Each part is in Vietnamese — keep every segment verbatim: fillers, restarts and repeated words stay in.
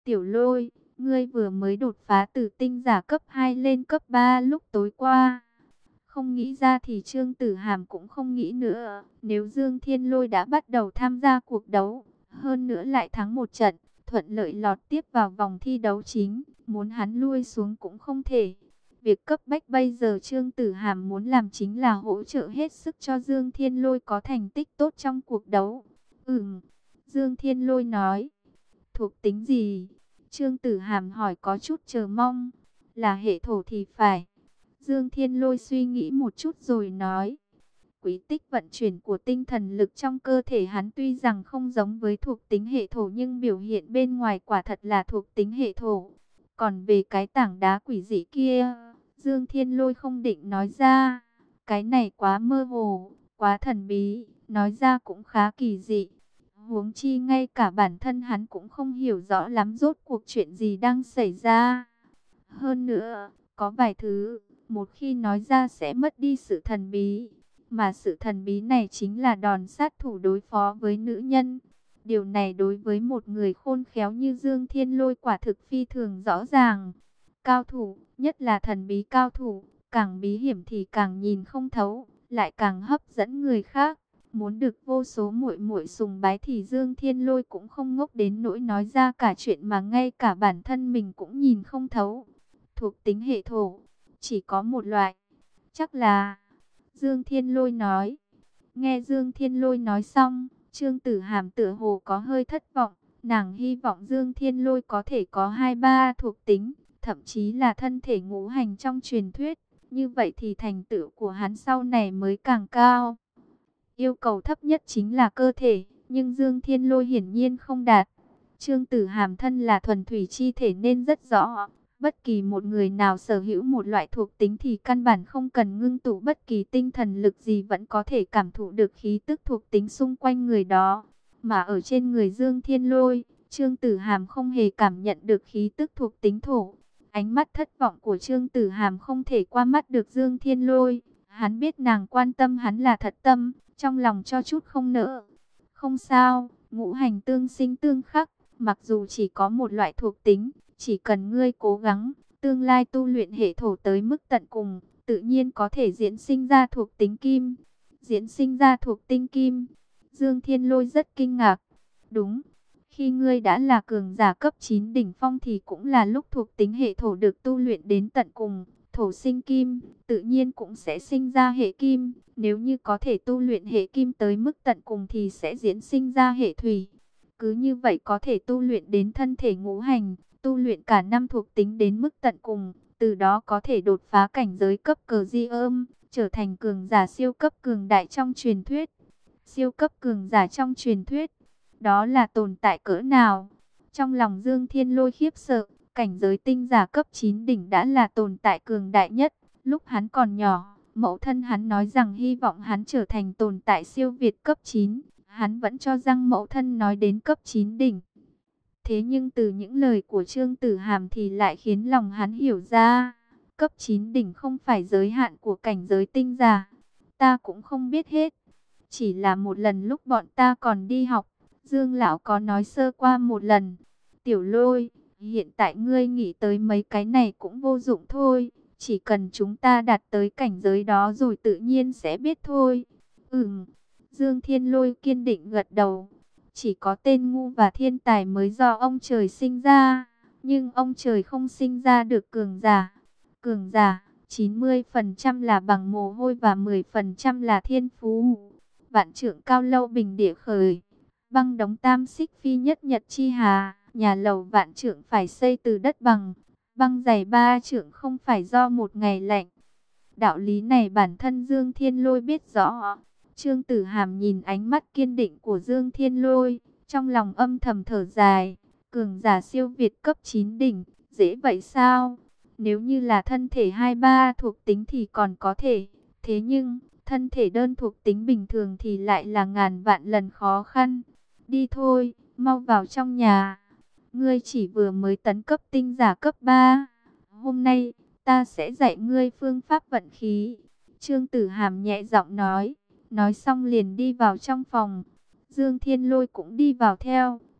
Tiểu Lôi, ngươi vừa mới đột phá từ tinh giả cấp hai lên cấp ba lúc tối qua. Không nghĩ ra thì Trương Tử Hàm cũng không nghĩ nữa. Nếu Dương Thiên Lôi đã bắt đầu tham gia cuộc đấu, hơn nữa lại thắng một trận, thuận lợi lọt tiếp vào vòng thi đấu chính, muốn hắn lui xuống cũng không thể. Việc cấp bách bây giờ Trương Tử Hàm muốn làm chính là hỗ trợ hết sức cho Dương Thiên Lôi có thành tích tốt trong cuộc đấu. Ừm, Dương Thiên Lôi nói. Thuộc tính gì? Trương Tử Hàm hỏi có chút chờ mong. Là hệ thổ thì phải. Dương Thiên Lôi suy nghĩ một chút rồi nói. Quý tích vận chuyển của tinh thần lực trong cơ thể hắn tuy rằng không giống với thuộc tính hệ thổ nhưng biểu hiện bên ngoài quả thật là thuộc tính hệ thổ. Còn về cái tảng đá quỷ dị kia, Dương Thiên Lôi không định nói ra. Cái này quá mơ hồ, quá thần bí, nói ra cũng khá kỳ dị. Huống chi ngay cả bản thân hắn cũng không hiểu rõ lắm rốt cuộc chuyện gì đang xảy ra. Hơn nữa, có vài thứ, một khi nói ra sẽ mất đi sự thần bí. Mà sự thần bí này chính là đòn sát thủ đối phó với nữ nhân. Điều này đối với một người khôn khéo như Dương Thiên Lôi quả thực phi thường rõ ràng. Cao thủ, nhất là thần bí cao thủ, càng bí hiểm thì càng nhìn không thấu, lại càng hấp dẫn người khác. Muốn được vô số muội muội sùng bái thì Dương Thiên Lôi cũng không ngốc đến nỗi nói ra cả chuyện mà ngay cả bản thân mình cũng nhìn không thấu. Thuộc tính hệ thổ, chỉ có một loại, chắc là... Dương Thiên Lôi nói. Nghe Dương Thiên Lôi nói xong, Trương Tử Hàm tựa hồ có hơi thất vọng. Nàng hy vọng Dương Thiên Lôi có thể có hai ba thuộc tính, thậm chí là thân thể ngũ hành trong truyền thuyết. Như vậy thì thành tựu của hắn sau này mới càng cao. Yêu cầu thấp nhất chính là cơ thể, nhưng Dương Thiên Lôi hiển nhiên không đạt. Trương Tử Hàm thân là thuần thủy chi thể nên rất rõ. Bất kỳ một người nào sở hữu một loại thuộc tính thì căn bản không cần ngưng tụ bất kỳ tinh thần lực gì vẫn có thể cảm thụ được khí tức thuộc tính xung quanh người đó. Mà ở trên người Dương Thiên Lôi, Trương Tử Hàm không hề cảm nhận được khí tức thuộc tính thổ. Ánh mắt thất vọng của Trương Tử Hàm không thể qua mắt được Dương Thiên Lôi. Hắn biết nàng quan tâm hắn là thật tâm, trong lòng cho chút không nỡ. Không sao, ngũ hành tương sinh tương khắc, mặc dù chỉ có một loại thuộc tính, chỉ cần ngươi cố gắng, tương lai tu luyện hệ thổ tới mức tận cùng, tự nhiên có thể diễn sinh ra thuộc tính kim. Diễn sinh ra thuộc tinh kim. Dương Thiên Lôi rất kinh ngạc. Đúng, khi ngươi đã là cường giả cấp chín đỉnh phong thì cũng là lúc thuộc tính hệ thổ được tu luyện đến tận cùng. Thổ sinh kim, tự nhiên cũng sẽ sinh ra hệ kim. Nếu như có thể tu luyện hệ kim tới mức tận cùng thì sẽ diễn sinh ra hệ thủy. Cứ như vậy có thể tu luyện đến thân thể ngũ hành, tu luyện cả năm thuộc tính đến mức tận cùng, từ đó có thể đột phá cảnh giới cấp cờ di ôm, trở thành cường giả siêu cấp cường đại trong truyền thuyết. Siêu cấp cường giả trong truyền thuyết, đó là tồn tại cỡ nào? Trong lòng Dương Thiên Lôi khiếp sợ, cảnh giới tinh giả cấp chín đỉnh đã là tồn tại cường đại nhất. Lúc hắn còn nhỏ, mẫu thân hắn nói rằng hy vọng hắn trở thành tồn tại siêu việt cấp chín. Hắn vẫn cho rằng mẫu thân nói đến cấp chín đỉnh. Thế nhưng từ những lời của Trương Tử Hàm thì lại khiến lòng hắn hiểu ra, cấp chín đỉnh không phải giới hạn của cảnh giới tinh giả. Ta cũng không biết hết. Chỉ là một lần lúc bọn ta còn đi học, Dương Lão có nói sơ qua một lần. Tiểu Lôi, hiện tại ngươi nghĩ tới mấy cái này cũng vô dụng thôi. Chỉ cần chúng ta đạt tới cảnh giới đó rồi tự nhiên sẽ biết thôi. Ừm, Dương Thiên Lôi kiên định gật đầu. Chỉ có tên ngu và thiên tài mới do ông trời sinh ra, nhưng ông trời không sinh ra được cường giả. Cường giả, chín mươi phần trăm là bằng mồ hôi và mười phần trăm là thiên phú. Vạn trượng cao lâu bình địa khởi, băng đóng tam xích phi nhất nhật chi hà. Nhà lầu vạn trượng phải xây từ đất bằng, băng dày ba trượng không phải do một ngày lạnh. Đạo lý này bản thân Dương Thiên Lôi biết rõ. Trương Tử Hàm nhìn ánh mắt kiên định của Dương Thiên Lôi, trong lòng âm thầm thở dài. Cường giả siêu việt cấp chín đỉnh, dễ vậy sao? Nếu như là thân thể hai ba thuộc tính thì còn có thể. Thế nhưng, thân thể đơn thuộc tính bình thường thì lại là ngàn vạn lần khó khăn. Đi thôi, mau vào trong nhà. Ngươi chỉ vừa mới tấn cấp tinh giả cấp ba. Hôm nay, ta sẽ dạy ngươi phương pháp vận khí. Trương Tử Hàm nhẹ giọng nói. Nói xong liền đi vào trong phòng. Dương Thiên Lôi cũng đi vào theo.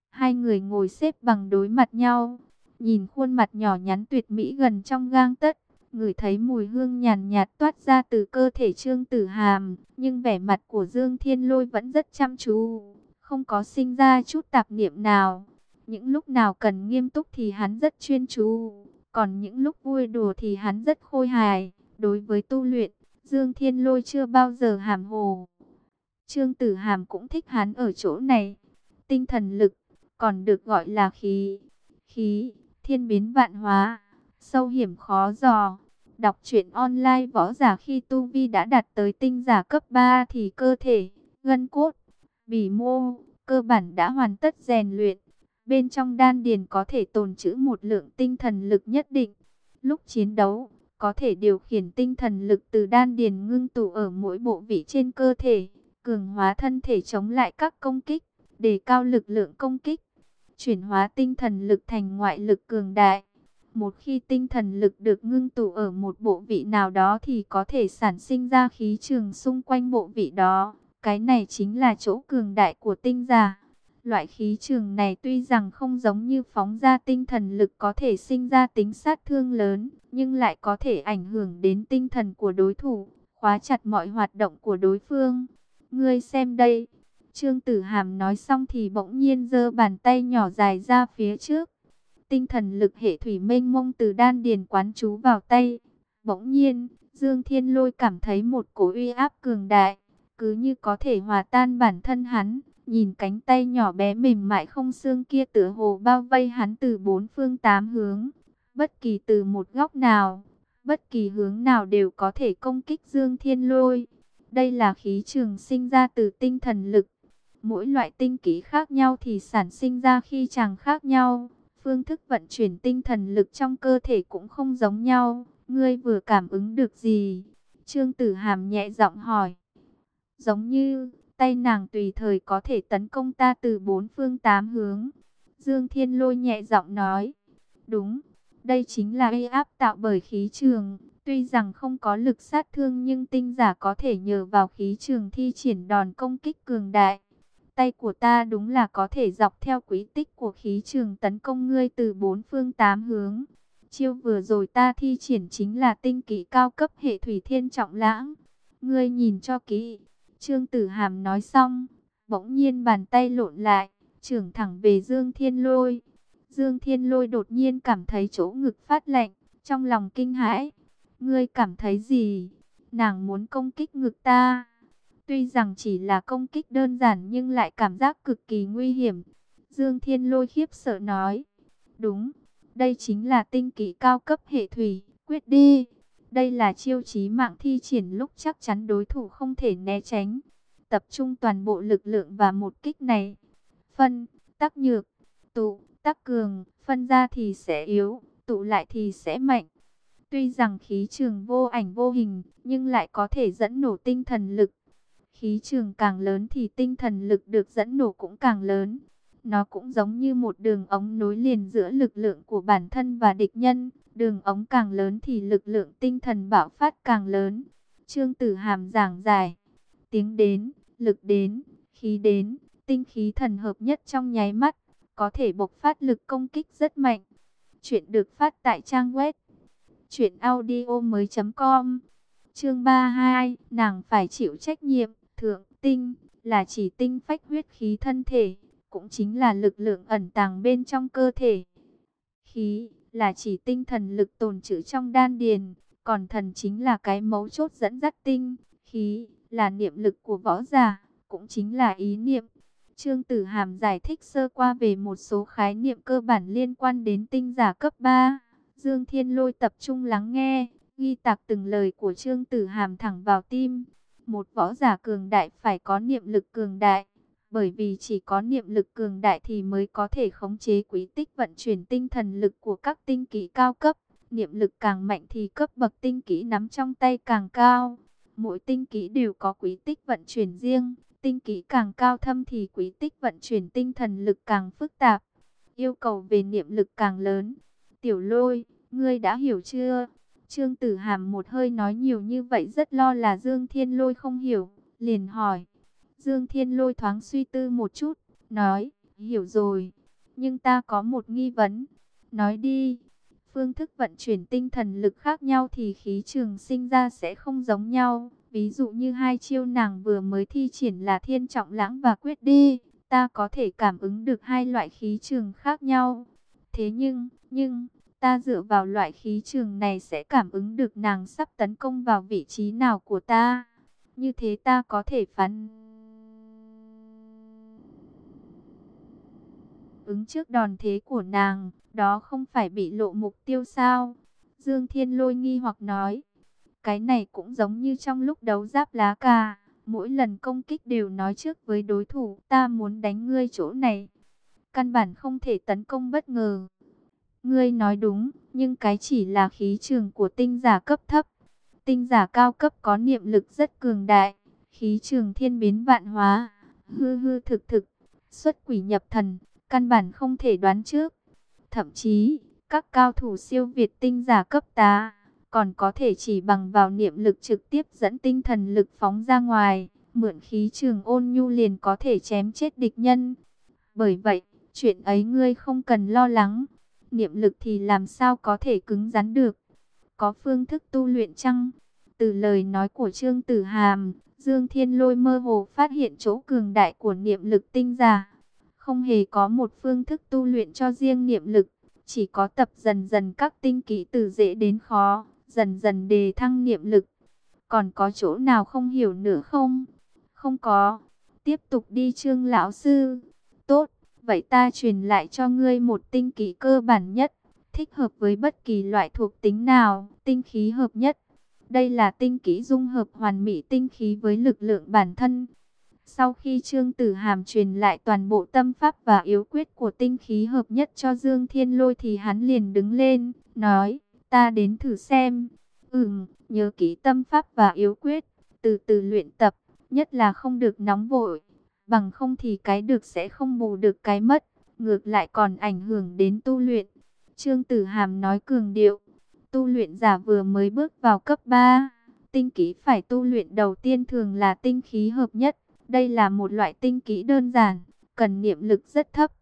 Hai người ngồi xếp bằng đối mặt nhau, nhìn khuôn mặt nhỏ nhắn tuyệt mỹ gần trong gang tấc, ngửi thấy mùi hương nhàn nhạt toát ra từ cơ thể Trương Tử Hàm, nhưng vẻ mặt của Dương Thiên Lôi vẫn rất chăm chú, không có sinh ra chút tạp niệm nào. Những lúc nào cần nghiêm túc thì hắn rất chuyên chú, còn những lúc vui đùa thì hắn rất khôi hài. Đối với tu luyện, Dương Thiên Lôi chưa bao giờ hàm hồ. Trương Tử Hàm cũng thích hắn ở chỗ này. Tinh thần lực, còn được gọi là khí. Khí, thiên biến vạn hóa, sâu hiểm khó dò. Đọc truyện online võ giả khi tu vi đã đạt tới tinh giả cấp ba thì cơ thể, gân cốt, bỉ mô, cơ bản đã hoàn tất rèn luyện. Bên trong đan điền có thể tồn trữ một lượng tinh thần lực nhất định. Lúc chiến đấu, có thể điều khiển tinh thần lực từ đan điền ngưng tụ ở mỗi bộ vị trên cơ thể, cường hóa thân thể chống lại các công kích, đề cao lực lượng công kích, chuyển hóa tinh thần lực thành ngoại lực cường đại. Một khi tinh thần lực được ngưng tụ ở một bộ vị nào đó thì có thể sản sinh ra khí trường xung quanh bộ vị đó. Cái này chính là chỗ cường đại của tinh giả. Loại khí trường này tuy rằng không giống như phóng ra tinh thần lực có thể sinh ra tính sát thương lớn, nhưng lại có thể ảnh hưởng đến tinh thần của đối thủ, khóa chặt mọi hoạt động của đối phương. Ngươi xem đây. Trương Tử Hàm nói xong thì bỗng nhiên giơ bàn tay nhỏ dài ra phía trước. Tinh thần lực hệ thủy mênh mông từ đan điền quán trú vào tay. Bỗng nhiên, Dương Thiên Lôi cảm thấy một cỗ uy áp cường đại, cứ như có thể hòa tan bản thân hắn. Nhìn cánh tay nhỏ bé mềm mại không xương kia tựa hồ bao vây hắn từ bốn phương tám hướng. Bất kỳ từ một góc nào, bất kỳ hướng nào đều có thể công kích Dương Thiên Lôi. Đây là khí trường sinh ra từ tinh thần lực. Mỗi loại tinh khí khác nhau thì sản sinh ra khí tràng khác nhau. Phương thức vận chuyển tinh thần lực trong cơ thể cũng không giống nhau. Ngươi vừa cảm ứng được gì? Trương Tử Hàm nhẹ giọng hỏi. Giống như tay nàng tùy thời có thể tấn công ta từ bốn phương tám hướng. Dương Thiên Lôi nhẹ giọng nói. Đúng, đây chính là uy áp tạo bởi khí trường. Tuy rằng không có lực sát thương nhưng tinh giả có thể nhờ vào khí trường thi triển đòn công kích cường đại. Tay của ta đúng là có thể dọc theo quỹ tích của khí trường tấn công ngươi từ bốn phương tám hướng. Chiêu vừa rồi ta thi triển chính là tinh kỹ cao cấp hệ thủy thiên trọng lãng. Ngươi nhìn cho kỹ. Trương Tử Hàm nói xong, bỗng nhiên bàn tay lộn lại, chưởng thẳng về Dương Thiên Lôi. Dương Thiên Lôi đột nhiên cảm thấy chỗ ngực phát lạnh, trong lòng kinh hãi. Ngươi cảm thấy gì? Nàng muốn công kích ngực ta. Tuy rằng chỉ là công kích đơn giản nhưng lại cảm giác cực kỳ nguy hiểm. Dương Thiên Lôi khiếp sợ nói. Đúng, đây chính là tinh kỹ cao cấp hệ thủy, quyết đi. Đây là chiêu chí mạng thi triển lúc chắc chắn đối thủ không thể né tránh. Tập trung toàn bộ lực lượng vào một kích này. Phân, tác nhược, tụ, tác cường, phân ra thì sẽ yếu, tụ lại thì sẽ mạnh. Tuy rằng khí trường vô ảnh vô hình, nhưng lại có thể dẫn nổ tinh thần lực. Khí trường càng lớn thì tinh thần lực được dẫn nổ cũng càng lớn. Nó cũng giống như một đường ống nối liền giữa lực lượng của bản thân và địch nhân. Đường ống càng lớn thì lực lượng tinh thần bạo phát càng lớn. Trương Tử Hàm giảng giải. Tiếng đến, lực đến, khí đến, tinh khí thần hợp nhất trong nháy mắt. Có thể bộc phát lực công kích rất mạnh. Chuyện được phát tại trang web truyện audio mới chấm com. Chương ba mươi hai, nàng phải chịu trách nhiệm. Thượng tinh là chỉ tinh phách huyết khí thân thể, cũng chính là lực lượng ẩn tàng bên trong cơ thể. Khí là chỉ tinh thần lực tồn trữ trong đan điền, còn thần chính là cái mấu chốt dẫn dắt tinh. Khí là niệm lực của võ giả, cũng chính là ý niệm. Trương Tử Hàm giải thích sơ qua về một số khái niệm cơ bản liên quan đến tinh giả cấp ba. Dương Thiên Lôi tập trung lắng nghe, ghi tạc từng lời của Trương Tử Hàm thẳng vào tim. Một võ giả cường đại phải có niệm lực cường đại, bởi vì chỉ có niệm lực cường đại thì mới có thể khống chế quỹ tích vận chuyển tinh thần lực của các tinh kỹ cao cấp. Niệm lực càng mạnh thì cấp bậc tinh kỹ nắm trong tay càng cao. Mỗi tinh kỹ đều có quỹ tích vận chuyển riêng, tinh kỹ càng cao thâm thì quỹ tích vận chuyển tinh thần lực càng phức tạp, yêu cầu về niệm lực càng lớn. Tiểu Lôi, ngươi đã hiểu chưa? Trương Tử Hàm một hơi nói nhiều như vậy rất lo là Dương Thiên Lôi không hiểu, liền hỏi. Dương Thiên Lôi thoáng suy tư một chút, nói, hiểu rồi. Nhưng ta có một nghi vấn. Nói đi. Phương thức vận chuyển tinh thần lực khác nhau thì khí trường sinh ra sẽ không giống nhau. Ví dụ như hai chiêu nàng vừa mới thi triển là Thiên Trọng Lãng và Quyết Đi. Ta có thể cảm ứng được hai loại khí trường khác nhau. Thế nhưng, nhưng, ta dựa vào loại khí trường này sẽ cảm ứng được nàng sắp tấn công vào vị trí nào của ta. Như thế ta có thể phán ứng trước đòn thế của nàng, đó không phải bị lộ mục tiêu sao? Dương Thiên Lôi nghi hoặc nói, cái này cũng giống như trong lúc đấu giáp lá cà, mỗi lần công kích đều nói trước với đối thủ, ta muốn đánh ngươi chỗ này, căn bản không thể tấn công bất ngờ. Ngươi nói đúng, nhưng cái chỉ là khí trường của tinh giả cấp thấp. Tinh giả cao cấp có niệm lực rất cường đại, khí trường thiên biến vạn hóa, hư hư thực thực, xuất quỷ nhập thần, căn bản không thể đoán trước. Thậm chí, các cao thủ siêu việt tinh giả cấp tá, còn có thể chỉ bằng vào niệm lực trực tiếp dẫn tinh thần lực phóng ra ngoài, mượn khí trường ôn nhu liền có thể chém chết địch nhân. Bởi vậy, chuyện ấy ngươi không cần lo lắng. Niệm lực thì làm sao có thể cứng rắn được? Có phương thức tu luyện chăng? Từ lời nói của Trương Tử Hàm, Dương Thiên Lôi mơ hồ phát hiện chỗ cường đại của niệm lực tinh giả. Không hề có một phương thức tu luyện cho riêng niệm lực, chỉ có tập dần dần các tinh kỹ từ dễ đến khó, dần dần đề thăng niệm lực. Còn có chỗ nào không hiểu nữa không? Không có. Tiếp tục đi Trương lão sư. Tốt, vậy ta truyền lại cho ngươi một tinh kỹ cơ bản nhất, thích hợp với bất kỳ loại thuộc tính nào, tinh khí hợp nhất. Đây là tinh kỹ dung hợp hoàn mỹ tinh khí với lực lượng bản thân. Sau khi Trương Tử Hàm truyền lại toàn bộ tâm pháp và yếu quyết của tinh khí hợp nhất cho Dương Thiên Lôi thì hắn liền đứng lên, nói, ta đến thử xem. Ừm, nhớ kỹ tâm pháp và yếu quyết, từ từ luyện tập, nhất là không được nóng vội, bằng không thì cái được sẽ không bù được cái mất, ngược lại còn ảnh hưởng đến tu luyện. Trương Tử Hàm nói cường điệu, tu luyện giả vừa mới bước vào cấp ba, tinh kỹ phải tu luyện đầu tiên thường là tinh khí hợp nhất. Đây là một loại tinh kỹ đơn giản, cần niệm lực rất thấp.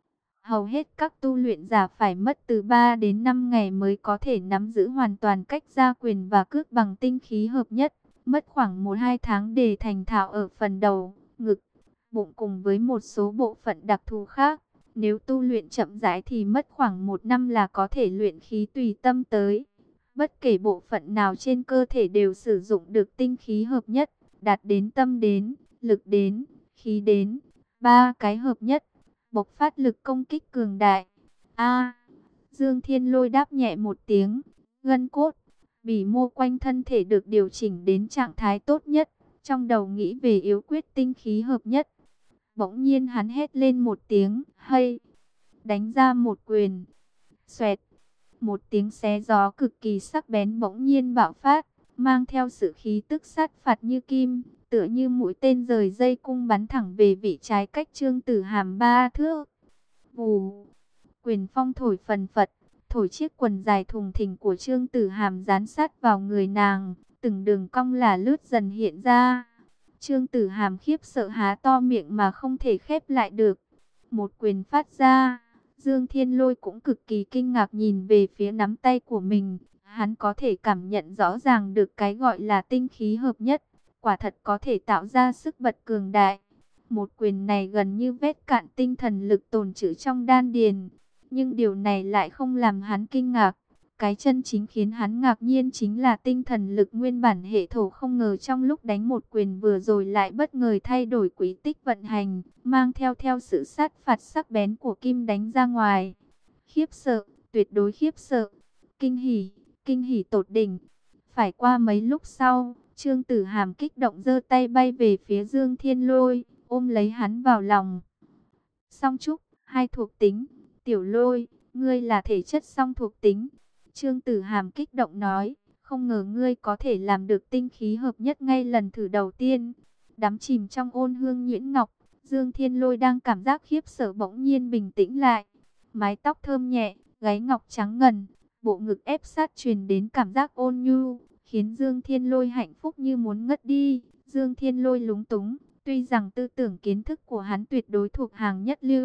Hầu hết các tu luyện giả phải mất từ ba đến năm ngày mới có thể nắm giữ hoàn toàn cách ra quyền và cước bằng tinh khí hợp nhất. Mất khoảng một hai tháng để thành thạo ở phần đầu, ngực, bụng cùng với một số bộ phận đặc thù khác. Nếu tu luyện chậm rãi thì mất khoảng một năm là có thể luyện khí tùy tâm tới. Bất kể bộ phận nào trên cơ thể đều sử dụng được tinh khí hợp nhất, đạt đến tâm đến, lực đến, khí đến, ba cái hợp nhất, bộc phát lực công kích cường đại. A, Dương Thiên Lôi đáp nhẹ một tiếng, gân cốt, bỉ mô quanh thân thể được điều chỉnh đến trạng thái tốt nhất, trong đầu nghĩ về yếu quyết tinh khí hợp nhất. Bỗng nhiên hắn hét lên một tiếng, hay, đánh ra một quyền, xoẹt, một tiếng xé gió cực kỳ sắc bén bỗng nhiên bạo phát, mang theo sự khí tức sát phạt như kim, tựa như mũi tên rời dây cung bắn thẳng về vị trái cách Trương Tử Hàm ba thước. Vù, quyền phong thổi phần phật, thổi chiếc quần dài thùng thình của Trương Tử Hàm dán sát vào người nàng, từng đường cong là lướt dần hiện ra. Trương Tử Hàm khiếp sợ há to miệng mà không thể khép lại được. Một quyền phát ra, Dương Thiên Lôi cũng cực kỳ kinh ngạc nhìn về phía nắm tay của mình. Hắn có thể cảm nhận rõ ràng được cái gọi là tinh khí hợp nhất, quả thật có thể tạo ra sức bật cường đại. Một quyền này gần như vét cạn tinh thần lực tồn trữ trong đan điền, nhưng điều này lại không làm hắn kinh ngạc. Cái chân chính khiến hắn ngạc nhiên chính là tinh thần lực nguyên bản hệ thổ không ngờ trong lúc đánh một quyền vừa rồi lại bất ngờ thay đổi quỹ tích vận hành, mang theo theo sự sát phạt sắc bén của kim đánh ra ngoài. Khiếp sợ, tuyệt đối khiếp sợ, kinh hỉ, kinh hỉ tột đỉnh. Phải qua mấy lúc sau, Trương Tử Hàm kích động giơ tay bay về phía Dương Thiên Lôi, ôm lấy hắn vào lòng. Song trúc, hai thuộc tính, Tiểu Lôi, ngươi là thể chất song thuộc tính. Trương Tử Hàm kích động nói, không ngờ ngươi có thể làm được tinh khí hợp nhất ngay lần thử đầu tiên. Đắm chìm trong ôn hương nhuyễn ngọc, Dương Thiên Lôi đang cảm giác khiếp sợ bỗng nhiên bình tĩnh lại. Mái tóc thơm nhẹ, gáy ngọc trắng ngần, bộ ngực ép sát truyền đến cảm giác ôn nhu, khiến Dương Thiên Lôi hạnh phúc như muốn ngất đi. Dương Thiên Lôi lúng túng, tuy rằng tư tưởng kiến thức của hắn tuyệt đối thuộc hàng nhất lưu,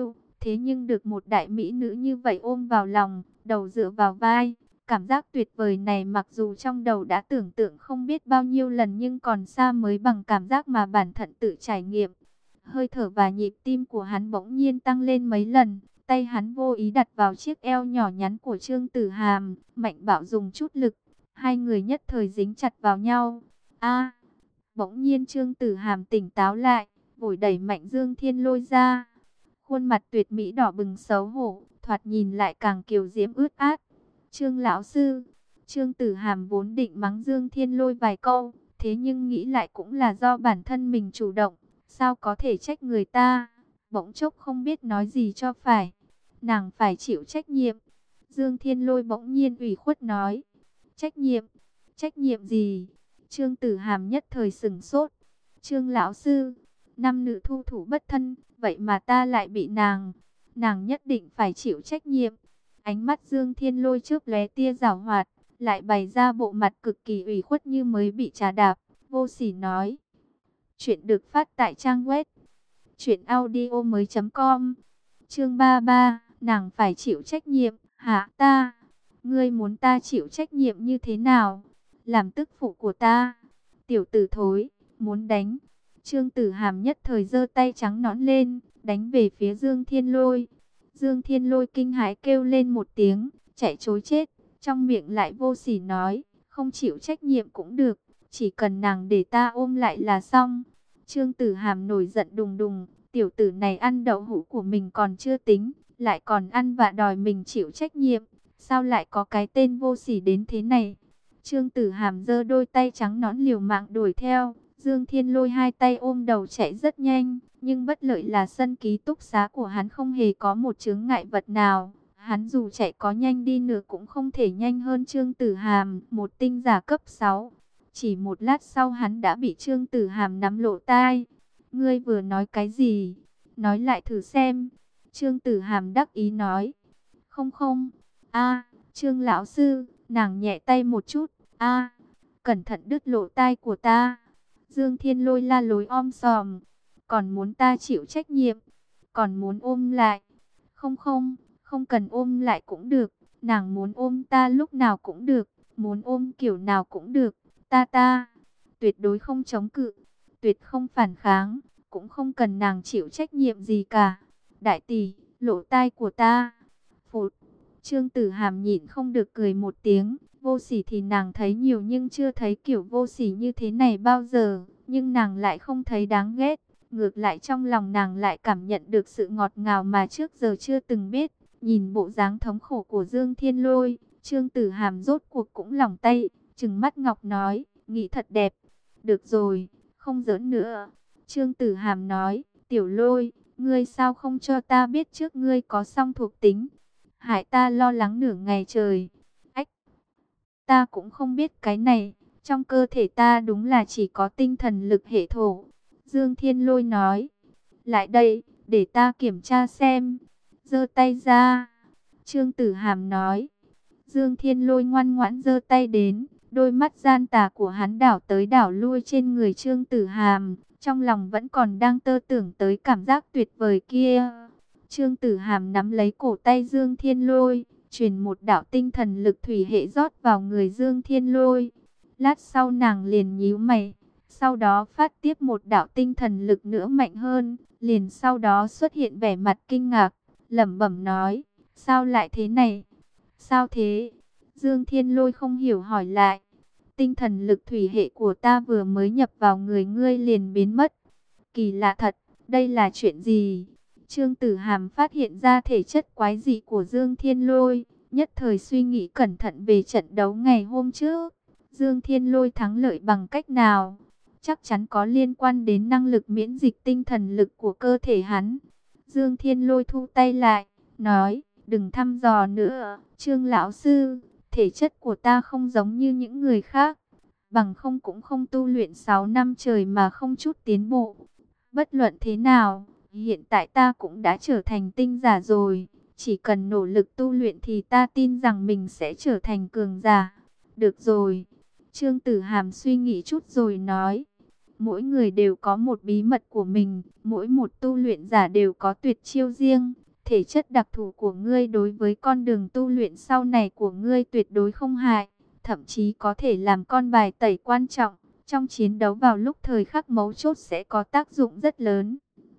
Thế nhưng được một đại mỹ nữ như vậy ôm vào lòng, đầu dựa vào vai, cảm giác tuyệt vời này mặc dù trong đầu đã tưởng tượng không biết bao nhiêu lần nhưng còn xa mới bằng cảm giác mà bản thân tự trải nghiệm. Hơi thở và nhịp tim của hắn bỗng nhiên tăng lên mấy lần, tay hắn vô ý đặt vào chiếc eo nhỏ nhắn của Trương Tử Hàm, mạnh bạo dùng chút lực, hai người nhất thời dính chặt vào nhau. A! Bỗng nhiên Trương Tử Hàm tỉnh táo lại, vội đẩy mạnh Dương Thiên Lôi ra. Khuôn mặt tuyệt mỹ đỏ bừng xấu hổ, thoạt nhìn lại càng kiều diễm ướt át. Trương lão sư, Trương Tử Hàm vốn định mắng Dương Thiên Lôi vài câu, thế nhưng nghĩ lại cũng là do bản thân mình chủ động, sao có thể trách người ta. Bỗng chốc không biết nói gì cho phải, nàng phải chịu trách nhiệm. Dương Thiên Lôi bỗng nhiên ủy khuất nói, trách nhiệm, trách nhiệm gì? Trương Tử Hàm nhất thời sửng sốt. Trương lão sư, năm nữ thu thủ bất thân, vậy mà ta lại bị nàng, nàng nhất định phải chịu trách nhiệm. Ánh mắt Dương Thiên Lôi chớp lóe tia giảo hoạt, lại bày ra bộ mặt cực kỳ ủy khuất như mới bị trà đạp, vô sỉ nói. Chuyện được phát tại trang web truyện audio mới chấm com. Chương ba mươi ba, nàng phải chịu trách nhiệm, hả ta? Ngươi muốn ta chịu trách nhiệm như thế nào? Làm tức phụ của ta? Tiểu tử thối, muốn đánh. Trương Tử Hàm nhất thời giơ tay trắng nõn lên, đánh về phía Dương Thiên Lôi. Dương Thiên Lôi kinh hãi kêu lên một tiếng, chạy trối chết, trong miệng lại vô sỉ nói, không chịu trách nhiệm cũng được, chỉ cần nàng để ta ôm lại là xong. Trương Tử Hàm nổi giận đùng đùng, tiểu tử này ăn đậu hũ của mình còn chưa tính, lại còn ăn và đòi mình chịu trách nhiệm, sao lại có cái tên vô sỉ đến thế này. Trương Tử Hàm giơ đôi tay trắng nõn liều mạng đuổi theo. Dương Thiên Lôi hai tay ôm đầu chạy rất nhanh, nhưng bất lợi là sân ký túc xá của hắn không hề có một chướng ngại vật nào. Hắn dù chạy có nhanh đi nữa cũng không thể nhanh hơn Trương Tử Hàm, một tinh giả cấp sáu. Chỉ một lát sau hắn đã bị Trương Tử Hàm nắm lỗ tai. Ngươi vừa nói cái gì? Nói lại thử xem. Trương Tử Hàm đắc ý nói. Không không, a Trương lão sư, nàng nhẹ tay một chút, a cẩn thận đứt lỗ tai của ta. Dương Thiên Lôi la lối om sòm, còn muốn ta chịu trách nhiệm, còn muốn ôm lại. Không không, không cần ôm lại cũng được, nàng muốn ôm ta lúc nào cũng được, muốn ôm kiểu nào cũng được, ta ta, tuyệt đối không chống cự, tuyệt không phản kháng, cũng không cần nàng chịu trách nhiệm gì cả. Đại tỷ, lỗ tai của ta. Phụt, Trương Tử Hàm nhịn không được cười một tiếng. Vô sỉ thì nàng thấy nhiều nhưng chưa thấy kiểu vô sỉ như thế này bao giờ. Nhưng nàng lại không thấy đáng ghét. Ngược lại trong lòng nàng lại cảm nhận được sự ngọt ngào mà trước giờ chưa từng biết. Nhìn bộ dáng thống khổ của Dương Thiên Lôi, Trương Tử Hàm rốt cuộc cũng lòng tay, trừng mắt ngọc nói, nghĩ thật đẹp. Được rồi, không giỡn nữa. Trương Tử Hàm nói, Tiểu Lôi, ngươi sao không cho ta biết trước ngươi có song thuộc tính, hại ta lo lắng nửa ngày trời. Ách, ta cũng không biết cái này, trong cơ thể ta đúng là chỉ có tinh thần lực hệ thổ. Dương Thiên Lôi nói, lại đây, để ta kiểm tra xem. Giơ tay ra. Trương Tử Hàm nói. Dương Thiên Lôi ngoan ngoãn giơ tay đến, đôi mắt gian tà của hắn đảo tới đảo lui trên người Trương Tử Hàm, trong lòng vẫn còn đang tơ tưởng tới cảm giác tuyệt vời kia. Trương Tử Hàm nắm lấy cổ tay Dương Thiên Lôi, truyền một đạo tinh thần lực thủy hệ rót vào người Dương Thiên Lôi. Lát sau nàng liền nhíu mày, sau đó phát tiếp một đạo tinh thần lực nữa mạnh hơn, liền sau đó xuất hiện vẻ mặt kinh ngạc, lẩm bẩm nói, sao lại thế này? Sao thế? Dương Thiên Lôi không hiểu hỏi lại. Tinh thần lực thủy hệ của ta vừa mới nhập vào người ngươi liền biến mất. Kỳ lạ thật, đây là chuyện gì? Trương Tử Hàm phát hiện ra thể chất quái dị của Dương Thiên Lôi, nhất thời suy nghĩ cẩn thận về trận đấu ngày hôm trước. Dương Thiên Lôi thắng lợi bằng cách nào? Chắc chắn có liên quan đến năng lực miễn dịch tinh thần lực của cơ thể hắn. Dương Thiên Lôi thu tay lại, nói, đừng thăm dò nữa, Trương lão sư, thể chất của ta không giống như những người khác, bằng không cũng không tu luyện sáu năm trời mà không chút tiến bộ. Bất luận thế nào, hiện tại ta cũng đã trở thành tinh giả rồi, chỉ cần nỗ lực tu luyện thì ta tin rằng mình sẽ trở thành cường giả. Được rồi, Trương Tử Hàm suy nghĩ chút rồi nói, mỗi người đều có một bí mật của mình, mỗi một tu luyện giả đều có tuyệt chiêu riêng. Thể chất đặc thù của ngươi đối với con đường tu luyện sau này của ngươi tuyệt đối không hại, thậm chí có thể làm con bài tẩy quan trọng. Trong chiến đấu vào lúc thời khắc mấu chốt sẽ có tác dụng rất lớn.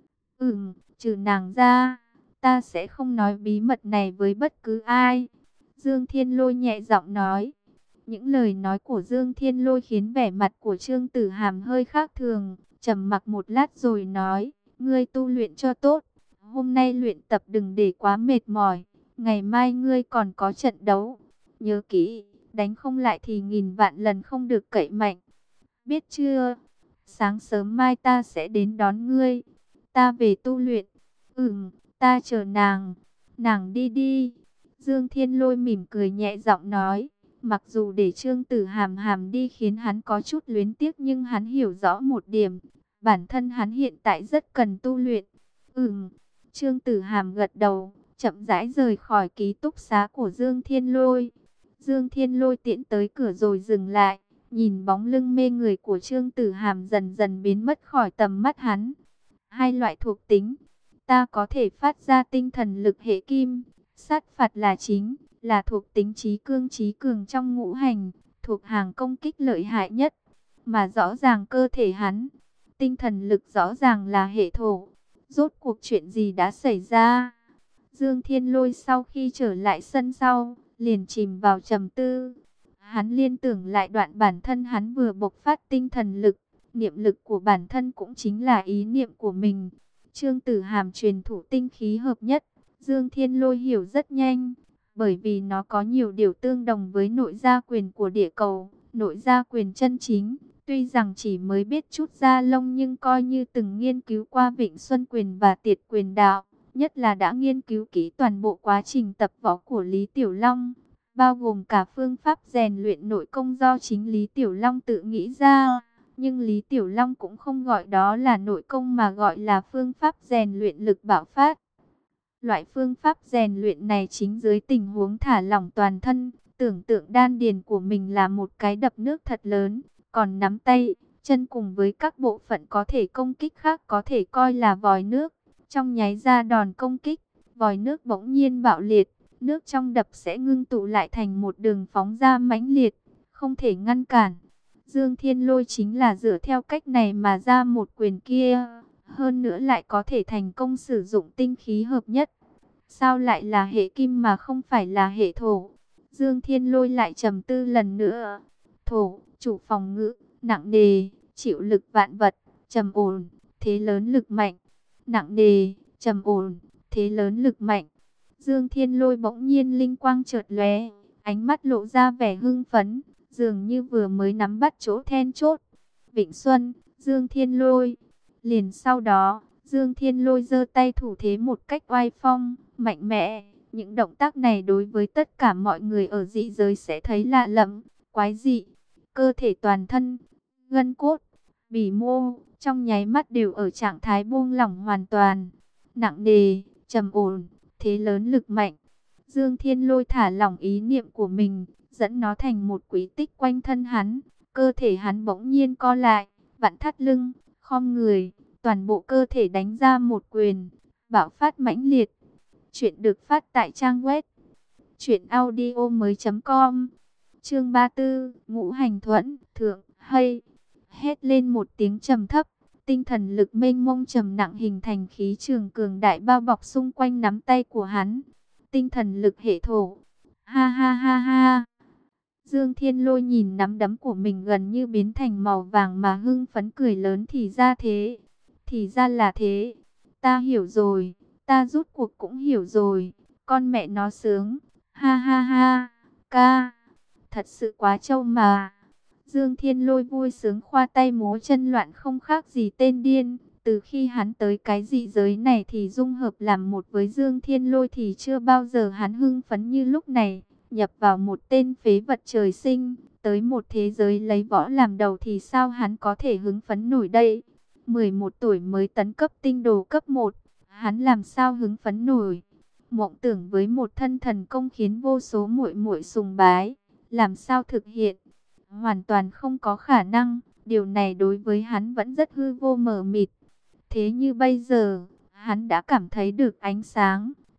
Ừm, trừ nàng ra, ta sẽ không nói bí mật này với bất cứ ai. Dương Thiên Lôi nhẹ giọng nói. Những lời nói của Dương Thiên Lôi khiến vẻ mặt của Trương Tử Hàm hơi khác thường. Trầm mặc một lát rồi nói, ngươi tu luyện cho tốt. Hôm nay luyện tập đừng để quá mệt mỏi. Ngày mai ngươi còn có trận đấu. Nhớ kỹ, đánh không lại thì nghìn vạn lần không được cậy mạnh. Biết chưa? Sáng sớm mai ta sẽ đến đón ngươi. Ta về tu luyện. Ừm, ta chờ nàng. Nàng đi đi. Dương Thiên Lôi mỉm cười nhẹ giọng nói. Mặc dù để Trương Tử Hàm Hàm đi khiến hắn có chút luyến tiếc, nhưng hắn hiểu rõ một điểm. Bản thân hắn hiện tại rất cần tu luyện. Ừm, Trương Tử Hàm gật đầu, chậm rãi rời khỏi ký túc xá của Dương Thiên Lôi. Dương Thiên Lôi tiễn tới cửa rồi dừng lại. Nhìn bóng lưng mê người của Trương Tử Hàm dần dần biến mất khỏi tầm mắt hắn. Hai loại thuộc tính. Ta có thể phát ra tinh thần lực hệ kim. Sát phạt là chính, là thuộc tính trí cương trí cường trong ngũ hành, thuộc hàng công kích lợi hại nhất. Mà rõ ràng cơ thể hắn, tinh thần lực rõ ràng là hệ thổ. Rốt cuộc chuyện gì đã xảy ra? Dương Thiên Lôi sau khi trở lại sân sau, liền chìm vào trầm tư. Hắn liên tưởng lại đoạn bản thân hắn vừa bộc phát tinh thần lực, niệm lực của bản thân cũng chính là ý niệm của mình. Trương Tử Hàm truyền thủ tinh khí hợp nhất, Dương Thiên Lôi hiểu rất nhanh, bởi vì nó có nhiều điều tương đồng với nội gia quyền của địa cầu, nội gia quyền chân chính. Tuy rằng chỉ mới biết chút da lông nhưng coi như từng nghiên cứu qua Vịnh Xuân quyền và Tiệt quyền đạo, nhất là đã nghiên cứu kỹ toàn bộ quá trình tập võ của Lý Tiểu Long, bao gồm cả phương pháp rèn luyện nội công do chính Lý Tiểu Long tự nghĩ ra. Nhưng Lý Tiểu Long cũng không gọi đó là nội công mà gọi là phương pháp rèn luyện lực bạo phát. Loại phương pháp rèn luyện này chính dưới tình huống thả lỏng toàn thân, tưởng tượng đan điền của mình là một cái đập nước thật lớn, còn nắm tay, chân cùng với các bộ phận có thể công kích khác có thể coi là vòi nước. Trong nháy ra đòn công kích, vòi nước bỗng nhiên bạo liệt, nước trong đập sẽ ngưng tụ lại thành một đường phóng ra mãnh liệt, không thể ngăn cản. Dương Thiên Lôi chính là dựa theo cách này mà ra một quyền kia, hơn nữa lại có thể thành công sử dụng tinh khí hợp nhất. Sao lại là hệ kim mà không phải là hệ thổ? Dương Thiên Lôi lại trầm tư lần nữa. Thổ, chủ phòng ngự, nặng nề, chịu lực vạn vật, trầm ổn, thế lớn lực mạnh. Nặng nề, trầm ổn, thế lớn lực mạnh. Dương Thiên Lôi bỗng nhiên linh quang chợt lóe, ánh mắt lộ ra vẻ hưng phấn, dường như vừa mới nắm bắt chỗ then chốt. Vịnh Xuân, Dương Thiên Lôi. Liền sau đó, Dương Thiên Lôi giơ tay thủ thế một cách oai phong, mạnh mẽ. Những động tác này đối với tất cả mọi người ở dị giới sẽ thấy lạ lẫm, quái dị. Cơ thể toàn thân, gân cốt, bỉ mô, trong nháy mắt đều ở trạng thái buông lỏng hoàn toàn. Nặng nề, trầm ổn, thế lớn lực mạnh. Dương Thiên Lôi thả lỏng ý niệm của mình, dẫn nó thành một quỹ tích quanh thân hắn. Cơ thể hắn bỗng nhiên co lại, vặn thắt lưng, khom người, toàn bộ cơ thể đánh ra một quyền, bạo phát mãnh liệt. Chuyện được phát tại trang web truyện audio mới chấm com. Chương ba mươi tư, Ngũ Hành Thuẫn, thượng, hay. Hét lên một tiếng trầm thấp, tinh thần lực mênh mông trầm nặng hình thành khí trường cường đại bao bọc xung quanh nắm tay của hắn. Tinh thần lực hệ thổ. Ha ha ha ha. Dương Thiên Lôi nhìn nắm đấm của mình gần như biến thành màu vàng mà hưng phấn cười lớn. Thì ra thế, thì ra là thế. Ta hiểu rồi, ta rút cuộc cũng hiểu rồi. Con mẹ nó sướng. Ha ha ha, ca. Thật sự quá trâu mà. Dương Thiên Lôi vui sướng khoa tay múa chân loạn không khác gì tên điên. Từ khi hắn tới cái dị giới này thì dung hợp làm một với Dương Thiên Lôi thì chưa bao giờ hắn hưng phấn như lúc này. Nhập vào một tên phế vật trời sinh, tới một thế giới lấy võ làm đầu thì sao hắn có thể hứng phấn nổi đây? mười một tuổi mới tấn cấp tinh đồ cấp một, hắn làm sao hứng phấn nổi? Mộng tưởng với một thân thần công khiến vô số muội muội sùng bái, làm sao thực hiện? Hoàn toàn không có khả năng, điều này đối với hắn vẫn rất hư vô mờ mịt. Thế như bây giờ, hắn đã cảm thấy được ánh sáng,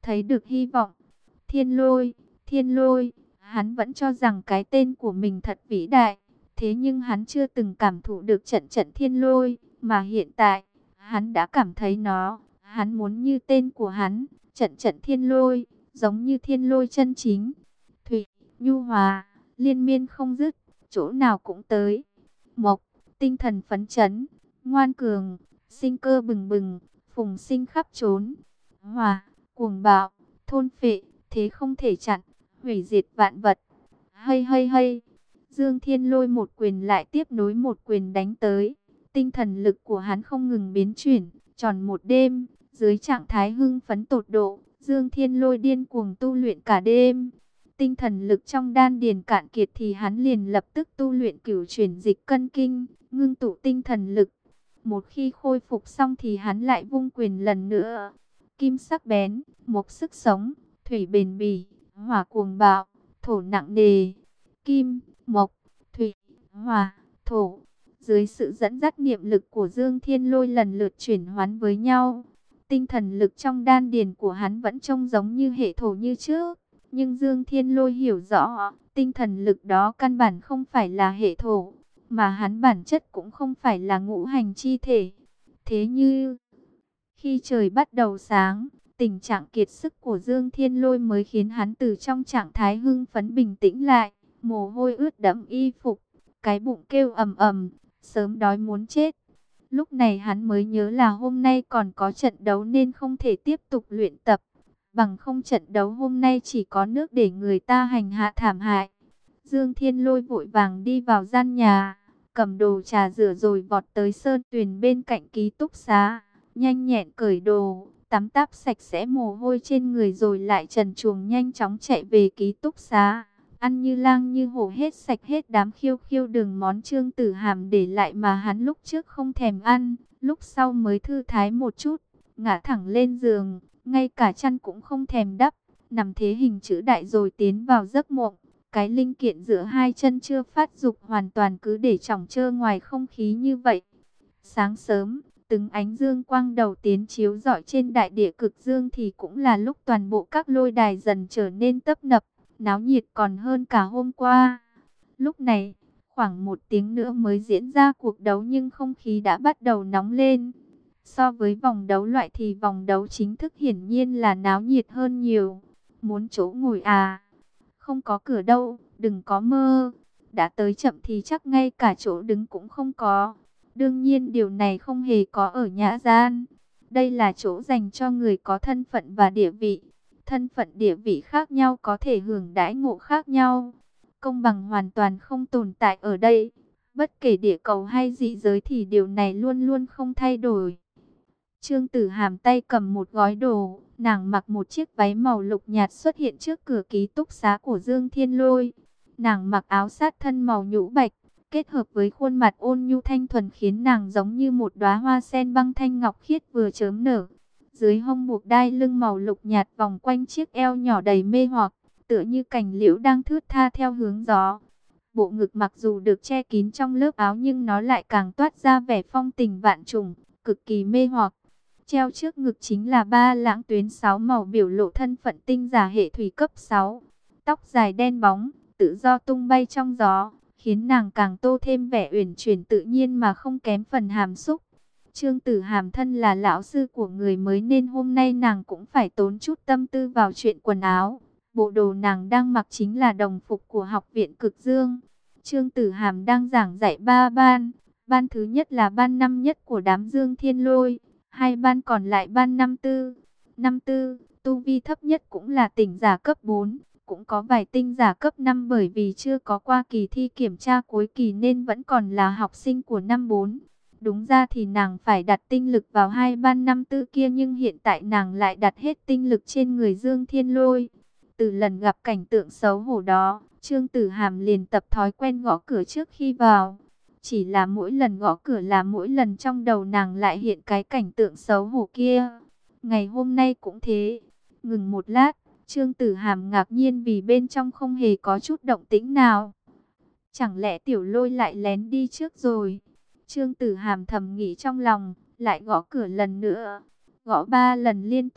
thấy được hy vọng. Thiên lôi, thiên lôi, hắn vẫn cho rằng cái tên của mình thật vĩ đại. Thế nhưng hắn chưa từng cảm thụ được trận trận thiên lôi, mà hiện tại, hắn đã cảm thấy nó. Hắn muốn như tên của hắn, trận trận thiên lôi, giống như thiên lôi chân chính. Thủy, nhu hòa, liên miên không dứt, chỗ nào cũng tới. Mộc, tinh thần phấn chấn, ngoan cường, sinh cơ bừng bừng, phùng sinh khắp trốn. Hòa, cuồng bạo, thôn phệ, thế không thể chặn, hủy diệt vạn vật. Hay hay hay, Dương Thiên Lôi một quyền lại tiếp nối một quyền đánh tới. Tinh thần lực của hắn không ngừng biến chuyển, tròn một đêm, dưới trạng thái hưng phấn tột độ, Dương Thiên Lôi điên cuồng tu luyện cả đêm. Tinh thần lực trong đan điền cạn kiệt thì hắn liền lập tức tu luyện cửu chuyển dịch cân kinh, ngưng tụ tinh thần lực. Một khi khôi phục xong thì hắn lại vung quyền lần nữa. Kim sắc bén, mộc sức sống, thủy bền bỉ, hỏa cuồng bạo, thổ nặng nề. Kim, mộc, thủy, hỏa, thổ. Dưới sự dẫn dắt niệm lực của Dương Thiên Lôi lần lượt chuyển hoán với nhau. Tinh thần lực trong đan điền của hắn vẫn trông giống như hệ thổ như trước. Nhưng Dương Thiên Lôi hiểu rõ, tinh thần lực đó căn bản không phải là hệ thổ, mà hắn bản chất cũng không phải là ngũ hành chi thể. Thế như, khi trời bắt đầu sáng, tình trạng kiệt sức của Dương Thiên Lôi mới khiến hắn từ trong trạng thái hưng phấn bình tĩnh lại, mồ hôi ướt đẫm y phục, cái bụng kêu ầm ầm, sớm đói muốn chết. Lúc này hắn mới nhớ là hôm nay còn có trận đấu nên không thể tiếp tục luyện tập. Bằng không trận đấu hôm nay chỉ có nước để người ta hành hạ thảm hại. Dương Thiên Lôi vội vàng đi vào gian nhà, cầm đồ trà rửa rồi vọt tới sơn tuyền bên cạnh ký túc xá. Nhanh nhẹn cởi đồ, tắm táp sạch sẽ mồ hôi trên người rồi lại trần truồng nhanh chóng chạy về ký túc xá. Ăn như lang như hổ hết sạch hết đám khiêu khiêu đường món Trương Tử Hàm để lại mà hắn lúc trước không thèm ăn, lúc sau mới thư thái một chút, ngã thẳng lên giường, ngay cả chăn cũng không thèm đắp, nằm thế hình chữ đại rồi tiến vào giấc mộng. Cái linh kiện giữa hai chân chưa phát dục hoàn toàn cứ để trỏng trơ ngoài không khí như vậy. Sáng sớm, từng ánh dương quang đầu tiến chiếu rọi trên đại địa cực dương thì cũng là lúc toàn bộ các lôi đài dần trở nên tấp nập, náo nhiệt còn hơn cả hôm qua. Lúc này, khoảng một tiếng nữa mới diễn ra cuộc đấu nhưng không khí đã bắt đầu nóng lên. So với vòng đấu loại thì vòng đấu chính thức hiển nhiên là náo nhiệt hơn nhiều. Muốn chỗ ngồi à? Không có cửa đâu, đừng có mơ. Đã tới chậm thì chắc ngay cả chỗ đứng cũng không có. Đương nhiên điều này không hề có ở nhã gian. Đây là chỗ dành cho người có thân phận và địa vị. Thân phận địa vị khác nhau có thể hưởng đãi ngộ khác nhau. Công bằng hoàn toàn không tồn tại ở đây. Bất kể địa cầu hay dị giới thì điều này luôn luôn không thay đổi. Trương Tử Hàm tay cầm một gói đồ, nàng mặc một chiếc váy màu lục nhạt xuất hiện trước cửa ký túc xá của Dương Thiên Lôi. Nàng mặc áo sát thân màu nhũ bạch, kết hợp với khuôn mặt ôn nhu thanh thuần khiến nàng giống như một đóa hoa sen băng thanh ngọc khiết vừa chớm nở. Dưới hông buộc đai lưng màu lục nhạt vòng quanh chiếc eo nhỏ đầy mê hoặc, tựa như cành liễu đang thướt tha theo hướng gió. Bộ ngực mặc dù được che kín trong lớp áo nhưng nó lại càng toát ra vẻ phong tình vạn trùng, cực kỳ mê hoặc. Treo trước ngực chính là ba lãng tuyến sáu màu biểu lộ thân phận tinh giả hệ thủy cấp sáu. Tóc dài đen bóng, tự do tung bay trong gió, khiến nàng càng tô thêm vẻ uyển chuyển tự nhiên mà không kém phần hàm xúc. Trương Tử Hàm thân là lão sư của người mới nên hôm nay nàng cũng phải tốn chút tâm tư vào chuyện quần áo. Bộ đồ nàng đang mặc chính là đồng phục của học viện Cực Dương. Trương Tử Hàm đang giảng dạy ba ban. Ban thứ nhất là ban năm nhất của đám Dương Thiên Lôi. Hai ban còn lại ban năm tư. Năm tư, tu vi thấp nhất cũng là tỉnh giả cấp bốn. Cũng có vài tinh giả cấp năm bởi vì chưa có qua kỳ thi kiểm tra cuối kỳ nên vẫn còn là học sinh của năm bốn. Đúng ra thì nàng phải đặt tinh lực vào hai ban năm tư kia nhưng hiện tại nàng lại đặt hết tinh lực trên người Dương Thiên Lôi. Từ lần gặp cảnh tượng xấu hổ đó, Trương Tử Hàm liền tập thói quen gõ cửa trước khi vào. Chỉ là mỗi lần gõ cửa là mỗi lần trong đầu nàng lại hiện cái cảnh tượng xấu hổ kia. Ngày hôm nay cũng thế. Ngừng một lát, Trương Tử Hàm ngạc nhiên vì bên trong không hề có chút động tĩnh nào. Chẳng lẽ Tiểu Lôi lại lén đi trước rồi? Trương Tử Hàm thầm nghĩ trong lòng, lại gõ cửa lần nữa. Gõ ba lần liên tục,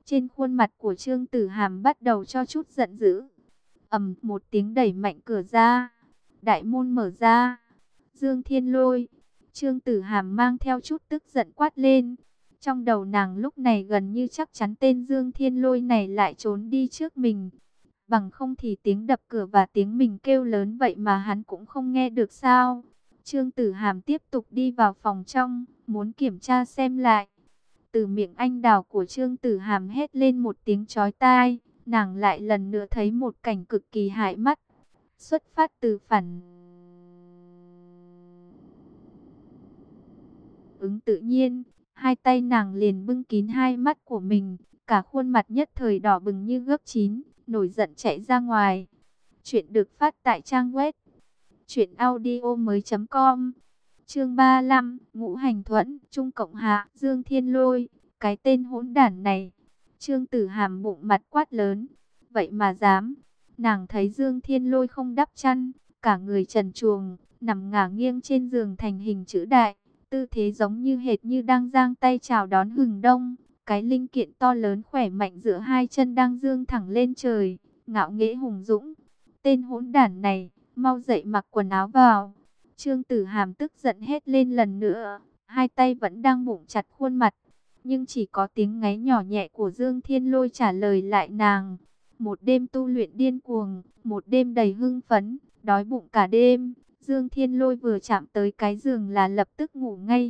Trên khuôn mặt của Trương Tử Hàm bắt đầu cho chút giận dữ. Ầm một tiếng đẩy mạnh cửa ra. Đại môn mở ra. Dương Thiên Lôi. Trương Tử Hàm mang theo chút tức giận quát lên. Trong đầu nàng lúc này gần như chắc chắn tên Dương Thiên Lôi này lại trốn đi trước mình. Bằng không thì tiếng đập cửa và tiếng mình kêu lớn vậy mà hắn cũng không nghe được sao. Trương Tử Hàm tiếp tục đi vào phòng trong, muốn kiểm tra xem lại. Từ miệng anh đào của Trương Tử Hàm hét lên một tiếng chói tai, nàng lại lần nữa thấy một cảnh cực kỳ hại mắt. Xuất phát từ phản ứng tự nhiên, hai tay nàng liền bưng kín hai mắt của mình, cả khuôn mặt nhất thời đỏ bừng như gấc chín, nổi giận chạy ra ngoài. Chuyện được phát tại trang web truyện audio mới chấm com. Chương ba mươi lăm, Ngũ Hành Thuẫn, Trung Cộng Hạ, Dương Thiên Lôi, cái tên hỗn đản này. Trương Tử Hàm bụng mặt quát lớn, vậy mà dám. Nàng thấy Dương Thiên Lôi không đắp chăn, cả người trần truồng, nằm ngả nghiêng trên giường thành hình chữ đại, tư thế giống như hệt như đang giang tay chào đón hừng đông. Cái linh kiện to lớn khỏe mạnh giữa hai chân đang dương thẳng lên trời, ngạo nghễ hùng dũng. Tên hỗn đản này, mau dậy mặc quần áo vào. Trương Tử Hàm tức giận hét lên lần nữa, hai tay vẫn đang bụng chặt khuôn mặt. Nhưng chỉ có tiếng ngáy nhỏ nhẹ của Dương Thiên Lôi trả lời lại nàng. Một đêm tu luyện điên cuồng, một đêm đầy hưng phấn, đói bụng cả đêm. Dương Thiên Lôi vừa chạm tới cái giường là lập tức ngủ ngay.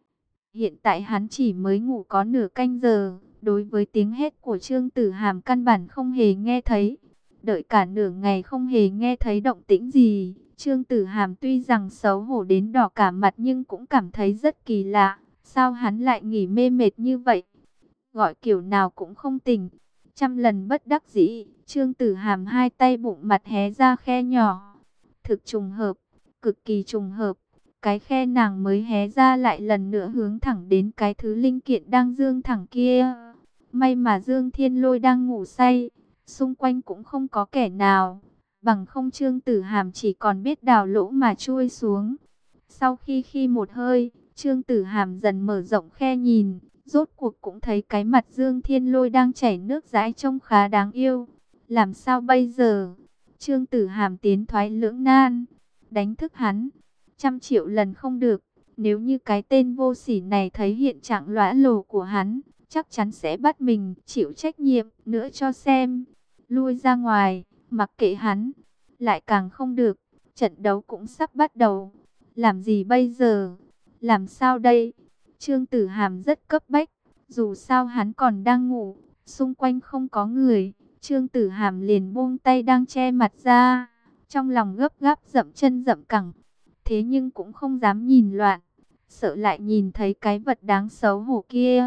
Hiện tại hắn chỉ mới ngủ có nửa canh giờ, đối với tiếng hét của Trương Tử Hàm căn bản không hề nghe thấy. Đợi cả nửa ngày không hề nghe thấy động tĩnh gì, Trương Tử Hàm tuy rằng xấu hổ đến đỏ cả mặt nhưng cũng cảm thấy rất kỳ lạ. Sao hắn lại nghỉ mê mệt như vậy? Gọi kiểu nào cũng không tỉnh. Trăm lần bất đắc dĩ, Trương Tử Hàm hai tay bụng mặt hé ra khe nhỏ. Thực trùng hợp, cực kỳ trùng hợp. Cái khe nàng mới hé ra lại lần nữa hướng thẳng đến cái thứ linh kiện đang dương thẳng kia. May mà Dương Thiên Lôi đang ngủ say, xung quanh cũng không có kẻ nào. Bằng không Trương Tử Hàm chỉ còn biết đào lỗ mà chui xuống. Sau khi khi một hơi, Trương Tử Hàm dần mở rộng khe nhìn, rốt cuộc cũng thấy cái mặt Dương Thiên Lôi đang chảy nước dãi trông khá đáng yêu. Làm sao bây giờ? Trương Tử Hàm tiến thoái lưỡng nan, đánh thức hắn. Trăm triệu lần không được, nếu như cái tên vô sỉ này thấy hiện trạng lõa lồ của hắn, chắc chắn sẽ bắt mình chịu trách nhiệm nữa cho xem. Lui ra ngoài, mặc kệ hắn, lại càng không được, trận đấu cũng sắp bắt đầu. Làm gì bây giờ? Làm sao đây? Trương Tử Hàm rất cấp bách, dù sao hắn còn đang ngủ, xung quanh không có người. Trương Tử Hàm liền buông tay đang che mặt ra, trong lòng gấp gáp dậm chân dậm cẳng. Thế nhưng cũng không dám nhìn loạn, sợ lại nhìn thấy cái vật đáng xấu hổ kia.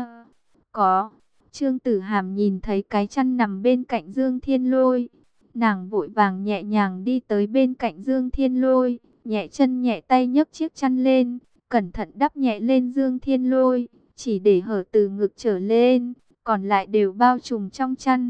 Có, Trương Tử Hàm nhìn thấy cái chăn nằm bên cạnh Dương Thiên Lôi. Nàng vội vàng nhẹ nhàng đi tới bên cạnh Dương Thiên Lôi, nhẹ chân nhẹ tay nhấc chiếc chăn lên, cẩn thận đắp nhẹ lên Dương Thiên Lôi, chỉ để hở từ ngực trở lên, còn lại đều bao trùm trong chăn.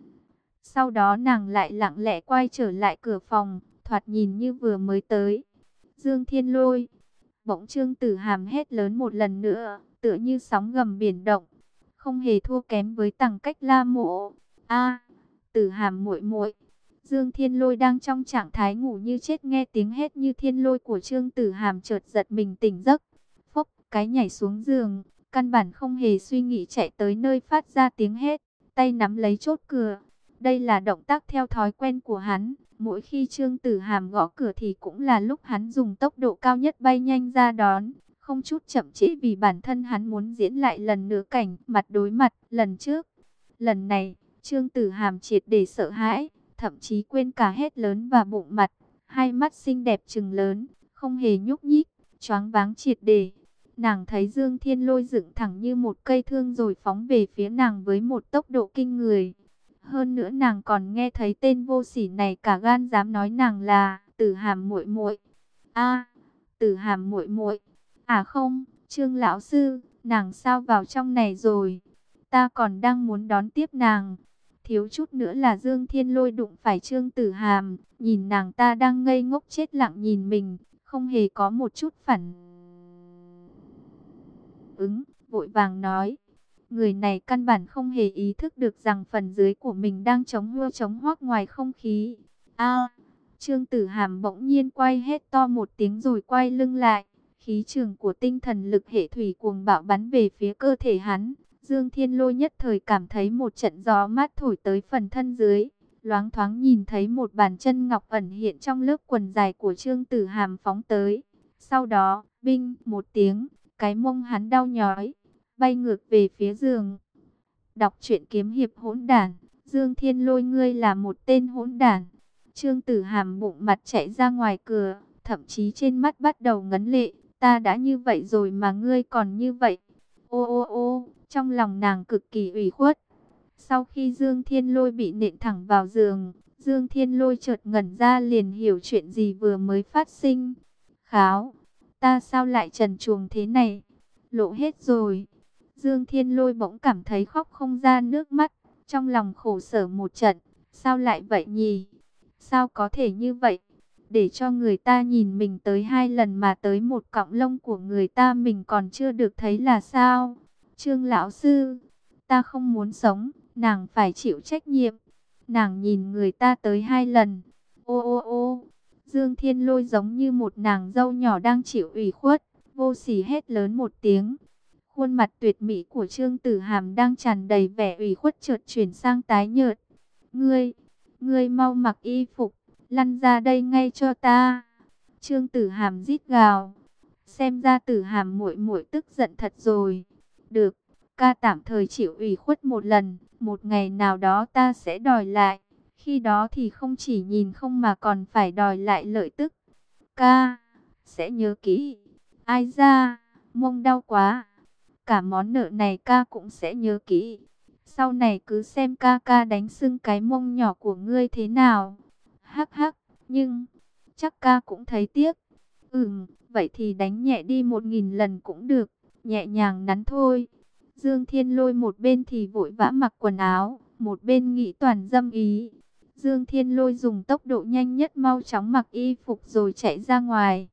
Sau đó nàng lại lặng lẽ quay trở lại cửa phòng, thoạt nhìn như vừa mới tới. Dương Thiên Lôi. Bỗng Trương Tử Hàm hét lớn một lần nữa, tựa như sóng gầm biển động, không hề thua kém với Tằng Cách La Mộ. A, Tử Hàm muội muội. Dương Thiên Lôi đang trong trạng thái ngủ như chết, nghe tiếng hét như thiên lôi của Trương Tử Hàm chợt giật mình tỉnh giấc. Phốc, cái nhảy xuống giường, căn bản không hề suy nghĩ chạy tới nơi phát ra tiếng hét, tay nắm lấy chốt cửa. Đây là động tác theo thói quen của hắn. Mỗi khi Trương Tử Hàm gõ cửa thì cũng là lúc hắn dùng tốc độ cao nhất bay nhanh ra đón, không chút chậm trễ, vì bản thân hắn muốn diễn lại lần nữa cảnh mặt đối mặt lần trước. Lần này, Trương Tử Hàm triệt để sợ hãi, thậm chí quên cả hét lớn và bụng mặt, hai mắt xinh đẹp trừng lớn, không hề nhúc nhích, choáng váng triệt để. Nàng thấy Dương Thiên Lôi dựng thẳng như một cây thương rồi phóng về phía nàng với một tốc độ kinh người. Hơn nữa nàng còn nghe thấy tên vô sỉ này cả gan dám nói nàng là Tử Hàm muội muội. A, Tử Hàm muội muội. À không, Trương lão sư, nàng sao vào trong này rồi? Ta còn đang muốn đón tiếp nàng. Thiếu chút nữa là Dương Thiên Lôi đụng phải Trương Tử Hàm, nhìn nàng ta đang ngây ngốc chết lặng nhìn mình, không hề có một chút phản ứng, vội vàng nói: Người này căn bản không hề ý thức được rằng phần dưới của mình đang chống hua chống hoác ngoài không khí. A! Trương Tử Hàm bỗng nhiên quay hét to một tiếng rồi quay lưng lại. Khí trường của tinh thần lực hệ thủy cuồng bạo bắn về phía cơ thể hắn. Dương Thiên Lôi nhất thời cảm thấy một trận gió mát thổi tới phần thân dưới. Loáng thoáng nhìn thấy một bàn chân ngọc ẩn hiện trong lớp quần dài của Trương Tử Hàm phóng tới. Sau đó, binh một tiếng, cái mông hắn đau nhói, bay ngược về phía giường. Đọc truyện kiếm hiệp hỗn đản, Dương Thiên Lôi ngươi là một tên hỗn đản. Trương Tử Hàm bụng mặt chạy ra ngoài cửa, thậm chí trên mắt bắt đầu ngấn lệ. Ta đã như vậy rồi mà ngươi còn như vậy. Ô ô ô, trong lòng nàng cực kỳ ủy khuất. Sau khi Dương Thiên Lôi bị nện thẳng vào giường, Dương Thiên Lôi chợt ngẩn ra liền hiểu chuyện gì vừa mới phát sinh. Kháo, ta sao lại trần truồng thế này? Lộ hết rồi. Dương Thiên Lôi bỗng cảm thấy khóc không ra nước mắt, trong lòng khổ sở một trận. Sao lại vậy nhỉ? Sao có thể như vậy? Để cho người ta nhìn mình tới hai lần mà tới một cọng lông của người ta mình còn chưa được thấy là sao? Trương lão sư, ta không muốn sống, nàng phải chịu trách nhiệm. Nàng nhìn người ta tới hai lần. Ô ô ô, Dương Thiên Lôi giống như một nàng dâu nhỏ đang chịu ủy khuất, vô sỉ hét lớn một tiếng. Khuôn mặt tuyệt mỹ của Trương Tử Hàm đang tràn đầy vẻ ủy khuất chợt chuyển sang tái nhợt. Ngươi, ngươi mau mặc y phục, lăn ra đây ngay cho ta. Trương Tử Hàm rít gào. Xem ra Tử Hàm muội muội tức giận thật rồi. Được, ca tạm thời chịu ủy khuất một lần, một ngày nào đó ta sẽ đòi lại. Khi đó thì không chỉ nhìn không mà còn phải đòi lại lợi tức. Ca, sẽ nhớ kỹ. Ai da, mông đau quá. Cả món nợ này ca cũng sẽ nhớ kỹ. Sau này cứ xem ca ca đánh sưng cái mông nhỏ của ngươi thế nào. Hắc hắc, nhưng chắc ca cũng thấy tiếc. Ừm, vậy thì đánh nhẹ đi một nghìn lần cũng được, nhẹ nhàng nắn thôi. Dương Thiên Lôi một bên thì vội vã mặc quần áo, một bên nghĩ toàn dâm ý. Dương Thiên Lôi dùng tốc độ nhanh nhất mau chóng mặc y phục rồi chạy ra ngoài.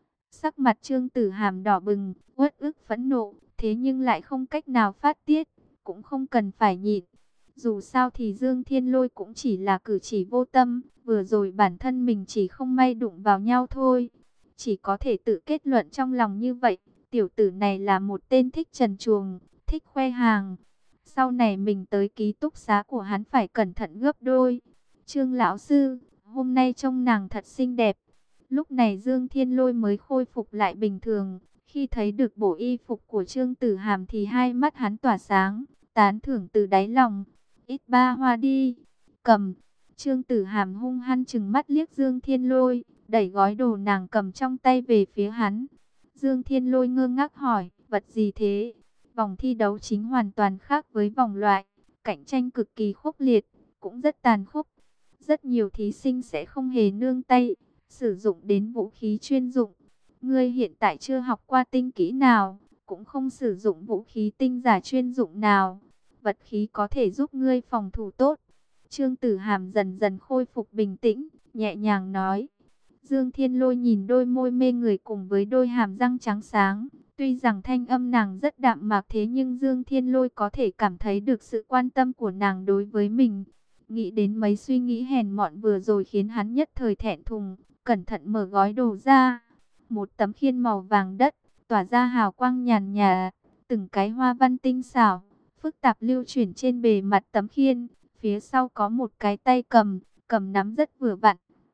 Sắc mặt Trương Tử Hàm đỏ bừng, uất ức phẫn nộ, thế nhưng lại không cách nào phát tiết, cũng không cần phải nhịn. Dù sao thì Dương Thiên Lôi cũng chỉ là cử chỉ vô tâm, vừa rồi bản thân mình chỉ không may đụng vào nhau thôi. Chỉ có thể tự kết luận trong lòng như vậy, tiểu tử này là một tên thích trần truồng, thích khoe hàng. Sau này mình tới ký túc xá của hắn phải cẩn thận gấp đôi. Trương lão sư, hôm nay trông nàng thật xinh đẹp. Lúc này Dương Thiên Lôi mới khôi phục lại bình thường. Khi thấy được bộ y phục của Trương Tử Hàm thì hai mắt hắn tỏa sáng, tán thưởng từ đáy lòng. Ít ba hoa đi, cầm. Trương Tử Hàm hung hăng trừng mắt liếc Dương Thiên Lôi, đẩy gói đồ nàng cầm trong tay về phía hắn. Dương Thiên Lôi ngơ ngác hỏi, vật gì thế? Vòng thi đấu chính hoàn toàn khác với vòng loại, cạnh tranh cực kỳ khốc liệt, cũng rất tàn khốc. Rất nhiều thí sinh sẽ không hề nương tay, sử dụng đến vũ khí chuyên dụng. Ngươi hiện tại chưa học qua tinh kỹ nào, cũng không sử dụng vũ khí tinh giả chuyên dụng nào. Vật khí có thể giúp ngươi phòng thủ tốt. Trương Tử Hàm dần dần khôi phục bình tĩnh, nhẹ nhàng nói. Dương Thiên Lôi nhìn đôi môi mê người cùng với đôi hàm răng trắng sáng. Tuy rằng thanh âm nàng rất đạm mạc thế nhưng Dương Thiên Lôi có thể cảm thấy được sự quan tâm của nàng đối với mình. Nghĩ đến mấy suy nghĩ hèn mọn vừa rồi khiến hắn nhất thời thẹn thùng, cẩn thận mở gói đồ ra. Một tấm khiên màu vàng đất, tỏa ra hào quang nhàn nhạt, từng cái hoa văn tinh xảo, phức tạp lưu chuyển trên bề mặt tấm khiên. Phía sau có một cái tay cầm, cầm nắm rất vừa vặn.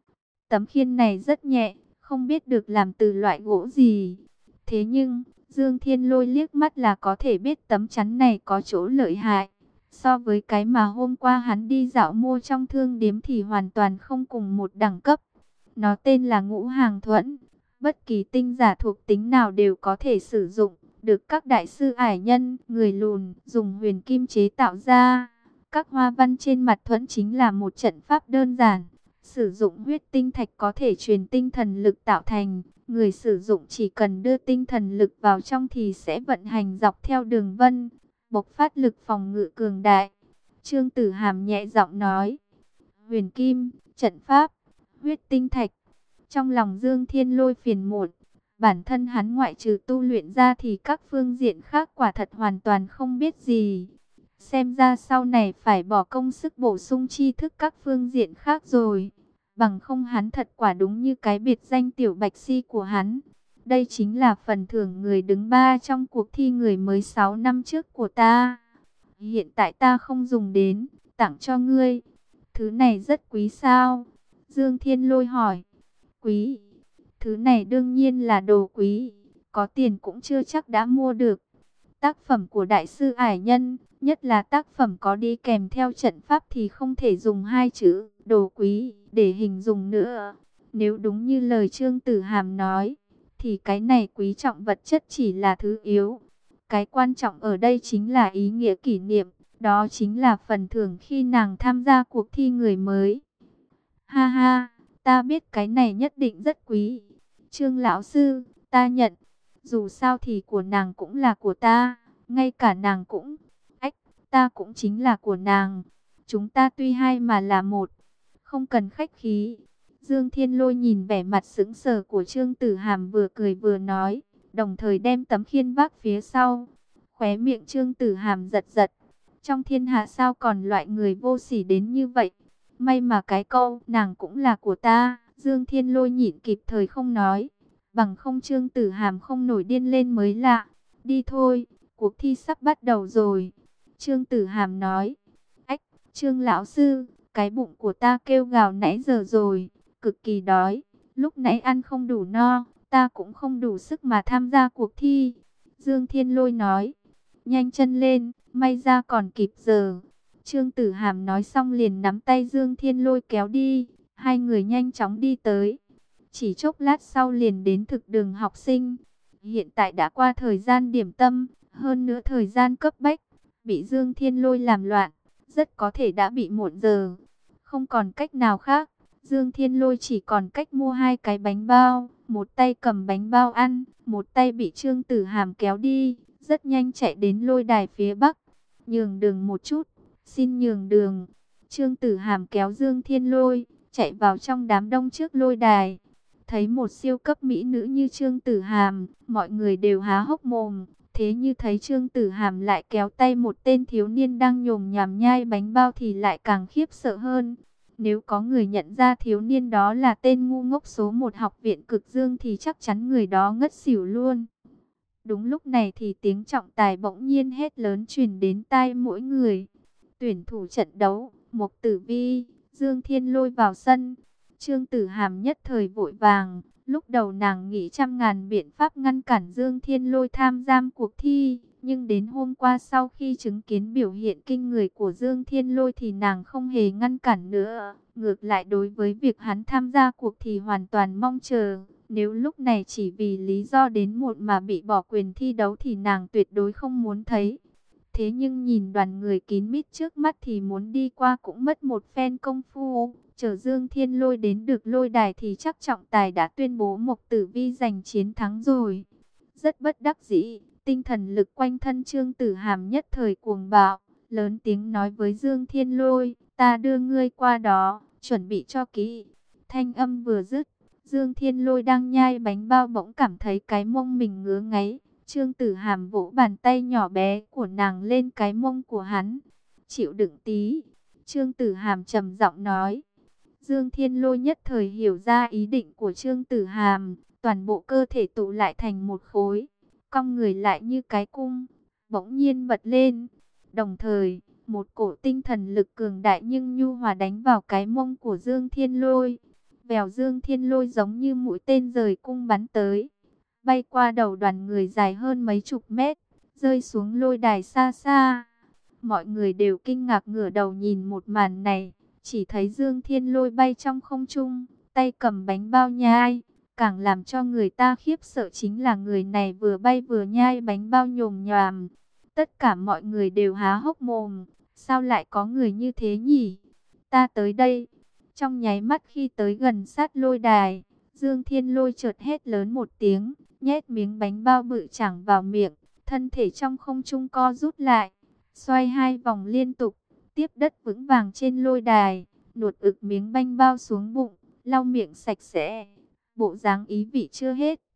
Tấm khiên này rất nhẹ, không biết được làm từ loại gỗ gì. Thế nhưng, Dương Thiên Lôi liếc mắt là có thể biết tấm chắn này có chỗ lợi hại. So với cái mà hôm qua hắn đi dạo mua trong thương điếm thì hoàn toàn không cùng một đẳng cấp. Nó tên là ngũ hàng thuẫn. Bất kỳ tinh giả thuộc tính nào đều có thể sử dụng, được các đại sư ải nhân, người lùn, dùng huyền kim chế tạo ra. Các hoa văn trên mặt thuẫn chính là một trận pháp đơn giản. Sử dụng huyết tinh thạch có thể truyền tinh thần lực tạo thành. Người sử dụng chỉ cần đưa tinh thần lực vào trong thì sẽ vận hành dọc theo đường vân, bộc phát lực phòng ngự cường đại. Trương Tử Hàm nhẹ giọng nói. Huyền kim, trận pháp, huyết tinh thạch. Trong lòng Dương Thiên Lôi phiền muộn, Bản thân hắn ngoại trừ tu luyện ra thì các phương diện khác quả thật hoàn toàn không biết gì. Xem ra sau này phải bỏ công sức bổ sung tri thức các phương diện khác rồi. Bằng không hắn thật quả đúng như cái biệt danh tiểu bạch si của hắn. Đây chính là phần thưởng người đứng ba trong cuộc thi người mới sáu năm trước của ta. Hiện tại ta không dùng đến, tặng cho ngươi. Thứ này rất quý sao? Dương Thiên Lôi hỏi. Quý? Thứ này đương nhiên là đồ quý. Có tiền cũng chưa chắc đã mua được. Tác phẩm của Đại sư Ải Nhân, nhất là tác phẩm có đi kèm theo trận pháp thì không thể dùng hai chữ đồ quý để hình dung nữa. Nếu đúng như lời Trương Tử Hàm nói, thì cái này quý trọng vật chất chỉ là thứ yếu. Cái quan trọng ở đây chính là ý nghĩa kỷ niệm, đó chính là phần thưởng khi nàng tham gia cuộc thi người mới. Ha ha, ta biết cái này nhất định rất quý. Trương lão sư, ta nhận. Dù sao thì của nàng cũng là của ta, ngay cả nàng cũng, ách, ta cũng chính là của nàng. Chúng ta tuy hai mà là một, không cần khách khí. Dương Thiên Lôi nhìn vẻ mặt sững sờ của Trương Tử Hàm vừa cười vừa nói, đồng thời đem tấm khiên vác phía sau. Khóe miệng Trương Tử Hàm giật giật, trong thiên hạ sao còn loại người vô sỉ đến như vậy. May mà cái câu nàng cũng là của ta, Dương Thiên Lôi nhịn kịp thời không nói. Bằng không Trương Tử Hàm không nổi điên lên mới lạ. Đi thôi, cuộc thi sắp bắt đầu rồi. Trương Tử Hàm nói. Ách, Trương lão sư, cái bụng của ta kêu gào nãy giờ rồi, cực kỳ đói. Lúc nãy ăn không đủ no, ta cũng không đủ sức mà tham gia cuộc thi. Dương Thiên Lôi nói. Nhanh chân lên, may ra còn kịp giờ. Trương Tử Hàm nói xong liền nắm tay Dương Thiên Lôi kéo đi. Hai người nhanh chóng đi tới. Chỉ chốc lát sau liền đến thực đường học sinh. Hiện tại đã qua thời gian điểm tâm, hơn nữa thời gian cấp bách, bị Dương Thiên Lôi làm loạn, rất có thể đã bị muộn giờ. Không còn cách nào khác, Dương Thiên Lôi chỉ còn cách mua hai cái bánh bao, một tay cầm bánh bao ăn, một tay bị Trương Tử Hàm kéo đi, rất nhanh chạy đến lôi đài phía bắc. Nhường đường một chút, xin nhường đường. Trương Tử Hàm kéo Dương Thiên Lôi, chạy vào trong đám đông trước lôi đài. Thấy một siêu cấp mỹ nữ như Trương Tử Hàm, mọi người đều há hốc mồm. Thế như thấy Trương Tử Hàm lại kéo tay một tên thiếu niên đang nhồm nhàm nhai bánh bao thì lại càng khiếp sợ hơn. Nếu có người nhận ra thiếu niên đó là tên ngu ngốc số một học viện Cực Dương thì chắc chắn người đó ngất xỉu luôn. Đúng lúc này thì tiếng trọng tài bỗng nhiên hét lớn truyền đến tai mỗi người. Tuyển thủ trận đấu, Mộc Tử Vi, Dương Thiên Lôi vào sân. Trương Tử Hàm nhất thời vội vàng, lúc đầu nàng nghĩ trăm ngàn biện pháp ngăn cản Dương Thiên Lôi tham gia cuộc thi, nhưng đến hôm qua sau khi chứng kiến biểu hiện kinh người của Dương Thiên Lôi thì nàng không hề ngăn cản nữa. Ngược lại đối với việc hắn tham gia cuộc thì hoàn toàn mong chờ. Nếu lúc này chỉ vì lý do đến muộn mà bị bỏ quyền thi đấu thì nàng tuyệt đối không muốn thấy. Thế nhưng nhìn đoàn người kín mít trước mắt thì muốn đi qua cũng mất một phen công phu. Chờ Dương Thiên Lôi đến được lôi đài thì chắc trọng tài đã tuyên bố Mộc Tử Vi giành chiến thắng rồi. Rất bất đắc dĩ, tinh thần lực quanh thân Trương Tử Hàm nhất thời cuồng bạo, lớn tiếng nói với Dương Thiên Lôi, ta đưa ngươi qua đó, chuẩn bị cho kỹ. Thanh âm vừa dứt, Dương Thiên Lôi đang nhai bánh bao bỗng cảm thấy cái mông mình ngứa ngáy. Trương Tử Hàm vỗ bàn tay nhỏ bé của nàng lên cái mông của hắn. Chịu đựng tí. Trương Tử Hàm trầm giọng nói. Dương Thiên Lôi nhất thời hiểu ra ý định của Trương Tử Hàm. Toàn bộ cơ thể tụ lại thành một khối. Cong người lại như cái cung. Bỗng nhiên bật lên. Đồng thời, một cổ tinh thần lực cường đại nhưng nhu hòa đánh vào cái mông của Dương Thiên Lôi. Vèo Dương Thiên Lôi giống như mũi tên rời cung bắn tới. Bay qua đầu đoàn người dài hơn mấy chục mét, rơi xuống lôi đài xa xa. Mọi người đều kinh ngạc ngửa đầu nhìn một màn này, chỉ thấy Dương Thiên Lôi bay trong không trung, tay cầm bánh bao nhai. Càng làm cho người ta khiếp sợ chính là người này vừa bay vừa nhai bánh bao nhồm nhòm. Tất cả mọi người đều há hốc mồm, sao lại có người như thế nhỉ? Ta tới đây. Trong nháy mắt khi tới gần sát lôi đài, Dương Thiên Lôi chợt hét lớn một tiếng, nhét miếng bánh bao bự chảng vào miệng, thân thể trong không trung co rút lại, xoay hai vòng liên tục, tiếp đất vững vàng trên lôi đài, nuốt ực miếng bánh bao xuống bụng, lau miệng sạch sẽ. Bộ dáng ý vị chưa hết,